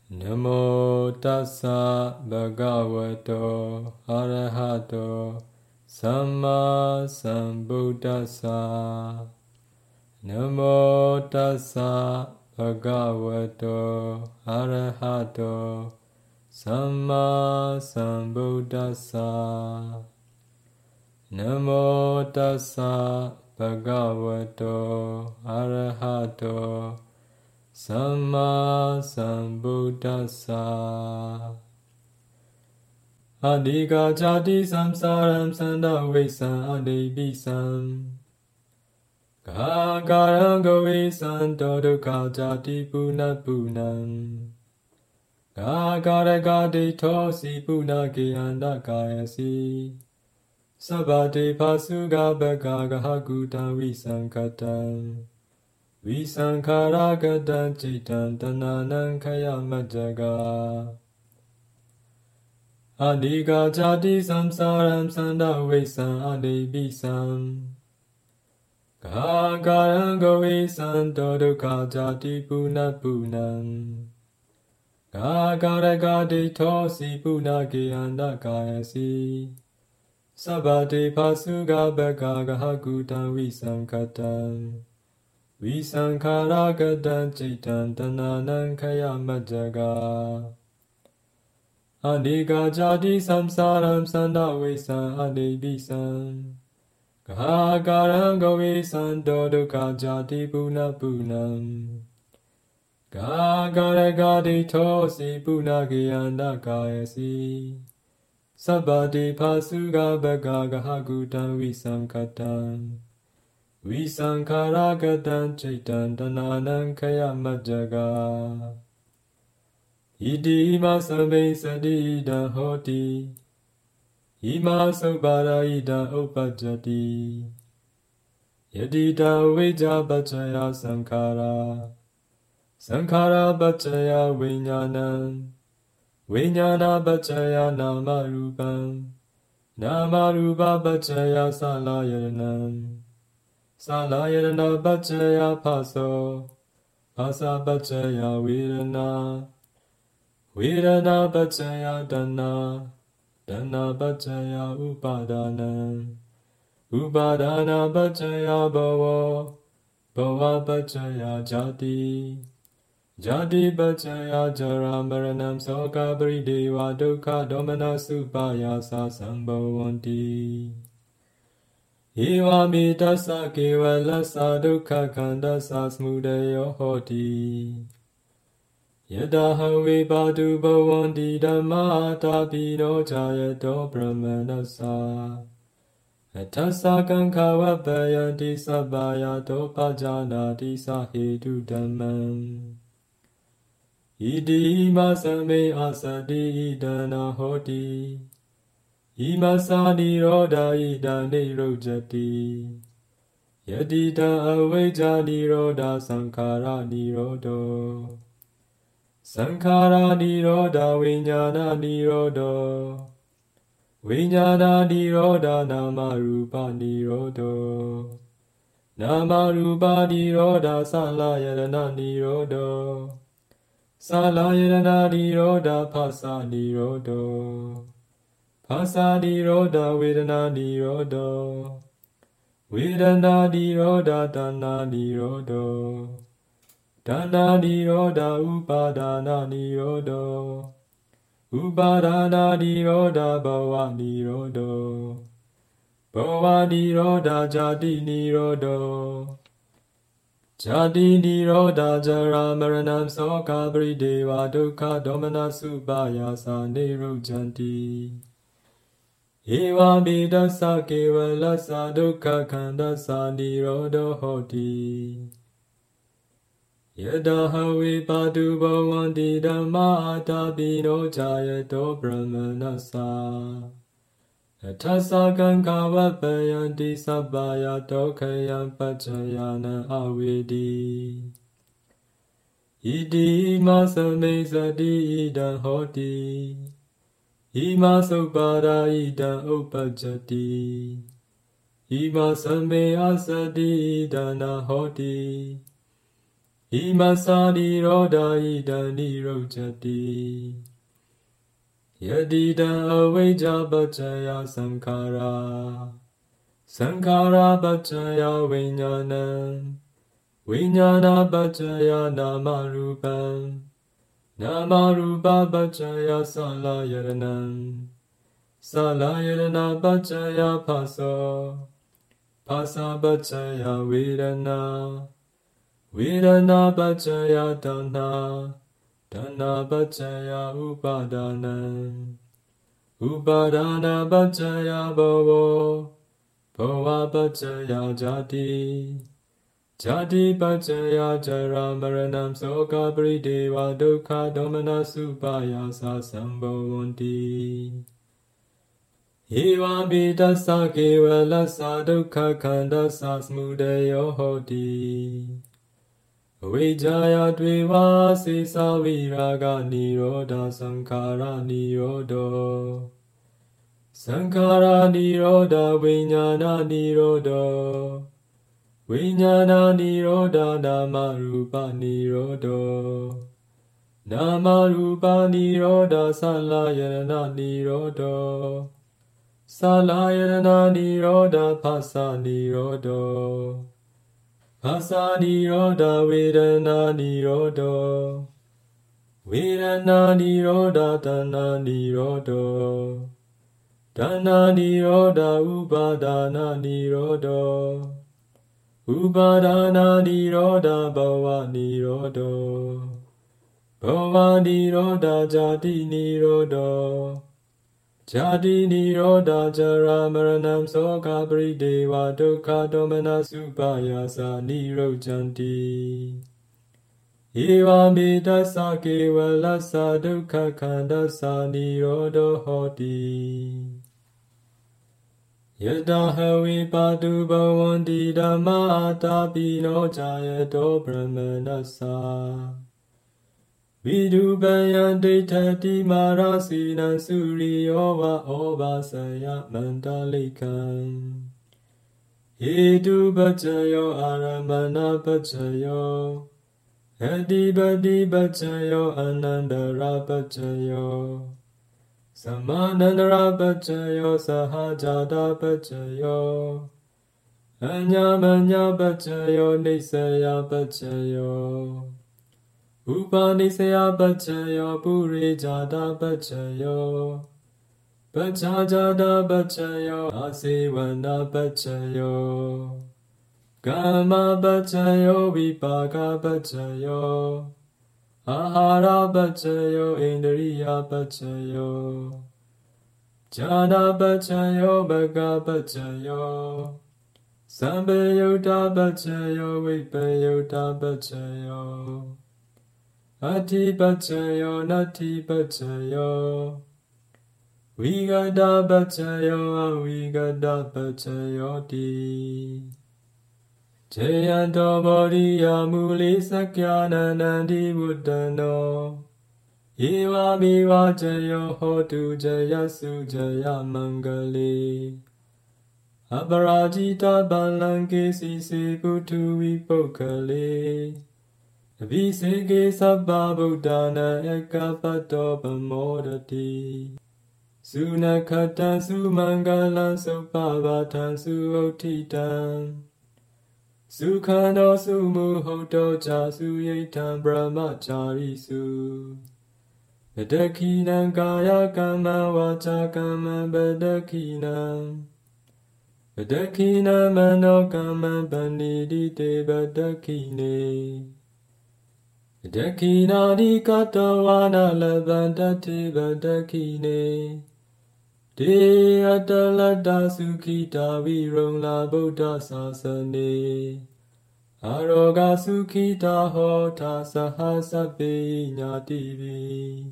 Namo tassa bhagavato arahato samma sambuddhassa. Namo tassa bhagavato arahato samma sambuddhassa. Namo tassa bhagavato arahato Samma Sambuddhassa. Adhika jati samsaram sandavesam adibisam. Kakaram govisam dodukha jati punapunam. Kakaragati tosi punaki andakayasi. Sabati pasuga bhagagahakutam visankatam. Visankaragatam citam tananam kayamajaga. Adhika jati samsaram sandavesam adibisam. Kakaram govisam dodukha jati punapunam. Kakaragati tosi punaki andakayasi. Sabati pasuga bhagagahakutam visankatam. Visankaragatam citam tananam kayamajaga. Adhika jati samsaram sandavesam adibisam. Kakaram govisam dodukha jati punapunam. Kakaragati tosi punaki andakayasi. Sabati pasuga bhagagahakutam visankatam. Visankaragatam citam tananam kayamajaga. Iti ima sambe sati idam hoti. Ima sobara idam upajati. Yadita vijja bacaya sankara. Sankara bacaya vinyanam. Vinyana bacaya namarupam. Namarupa bacaya salayanam. Salayana bacaya paso. Pasa bacaya virana. Virana bacaya dana. Dana bacaya upadana. Upadana bacaya bhava. Bhava bacaya jati. Jati bacaya jara maranam soka parideva dukkha domana supayasa sambhavanti. Ivami tassa kevalassa dukkha khandassa smudayo hoti. Yadaha vipadu bhavanti dhamma tapino jayato brahmanassa. Atassa kankhavappayanti sabbayato pajanati sahetu dhammam. Iti ima sambe asati idana hoti. Imasa niroda ida nirojati. Yadita avijja niroda sankara nirodo. Sankara niroda vinyana nirodo. Vinyana niroda namarupa nirodo. Namarupa niroda salayana nirodo. Salayana niroda pasa nirodo. Pasa niroda vedana nirodo. Vedana niroda dana nirodo. Dana niroda upadana nirodo. Upadana niroda bhava nirodo. Bhava niroda jati nirodo. Jati niroda jara maranam soka parideva dukkha domana supayasa nirojanti. Evami tassa kevalassa dukkha khandassa nirodo hoti. Yadaha vipadu bhavanti dhamma tapino jayato brahmanassa. Atassa kankhavappayanti sabbayato khayam pacayana avedi. Iti ima sambe sati idam hoti. Ima sobara idam upajati. Ima sambe asati idana hoti. Imasa niroda ida nirojati. Yadidam avijja paccaya sankhara. Sankhara paccaya vijnanam. Vijnana paccaya namarupam. Namarupa paccaya salayaranam. Salayarana paccaya phasa. Phasa paccaya vedana. Vedana paccaya tanha. Tanha paccaya upadana. Upadana paccaya bhava. Bhava paccaya jati. Jati paccaya jara maranam soka parideva dukkha domana supayasa sambhavanti. Eva bidasa kevalasa dukkha khandasa smudayo hoti. Avijjaya dveva sesa viraga nirodha sankhara nirodha. Sankhara nirodha vijnana nirodha. Vijnana nirodha namarupa nirodha. Namarupa nirodha salayana nirodha. Salayana nirodha phasa nirodha. Phasa nirodha vedana nirodha. Vedana nirodha tanha nirodha. Tanha nirodha upadana nirodha. Upadana nirodha bhava nirodha. Bhava nirodha jati nirodha. Jati nirodha jara maranam soka parideva dukkha domana supayasa nirodhanti. Eva medasa kevalasa dukkha khandasa nirodha hoti. Yada havi padu bhavanti dhamma atapino jayato brahmanasa. Vidubhayan ditthati marasina suriyo va ovasaya mandalikam. Hetu pacayo aramana pacayo. Adipati pacayo anandara pacayo. Samanandara pacayo sahajata pacayo. Anyamanya pacayo nisaya pacayo. Upanisaya pacayo purijata pacayo. Pacajata pacayo asivana pacayo. Kama pacayo vipaka pacayo. Ahara pacayo indriya pacayo. Jana pacayo bhagga pacayo. Sambhayutta pacayo vipayutta pacayo. Ati pacayo nati pacayo. Vigata pacayo avigata pacayo ti. Jayanto bodhiya muli sakyananandi buddhano. Eva miva jayo hotu jayasu jaya mangali. Aparajita balanke sise putu vipokale. Viseke sabba buddhana ekapato pamodati. Sunakatan sumangalan supavatan suotitan. Sukhano sumuhoto cha suyetan brahmachari su. Badakinam kaya kama vacha kama badakinam. Badakinam mano kama bandidite badakine. Badakinani katavana labandate badakine. De atalata sukhita virongla buddha sasane. Aroga sukhita hota sahasape nyativi.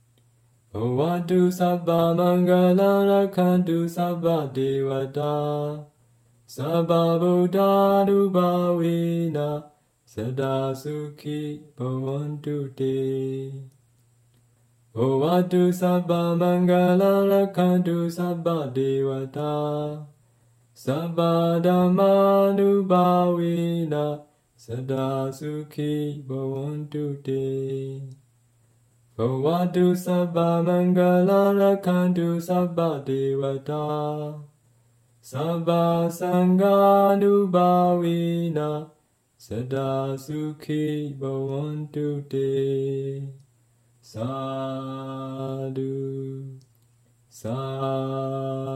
Bhavantu sabba mangala rakhantu sabba devata. Sabba buddha nubhavena sada sukhi bhavantu te. Bhavantu sabba mangala rakhantu sabba devata. Sabba dhamma nubhavena Sada Sukhi Bhavantu Te. Bhavatu Sabba Mangala Rakhantu Sabba Devata. Sabba Sangha Bhavina Sada Sukhi Bhavantu Te. Sadhu. Sadhu.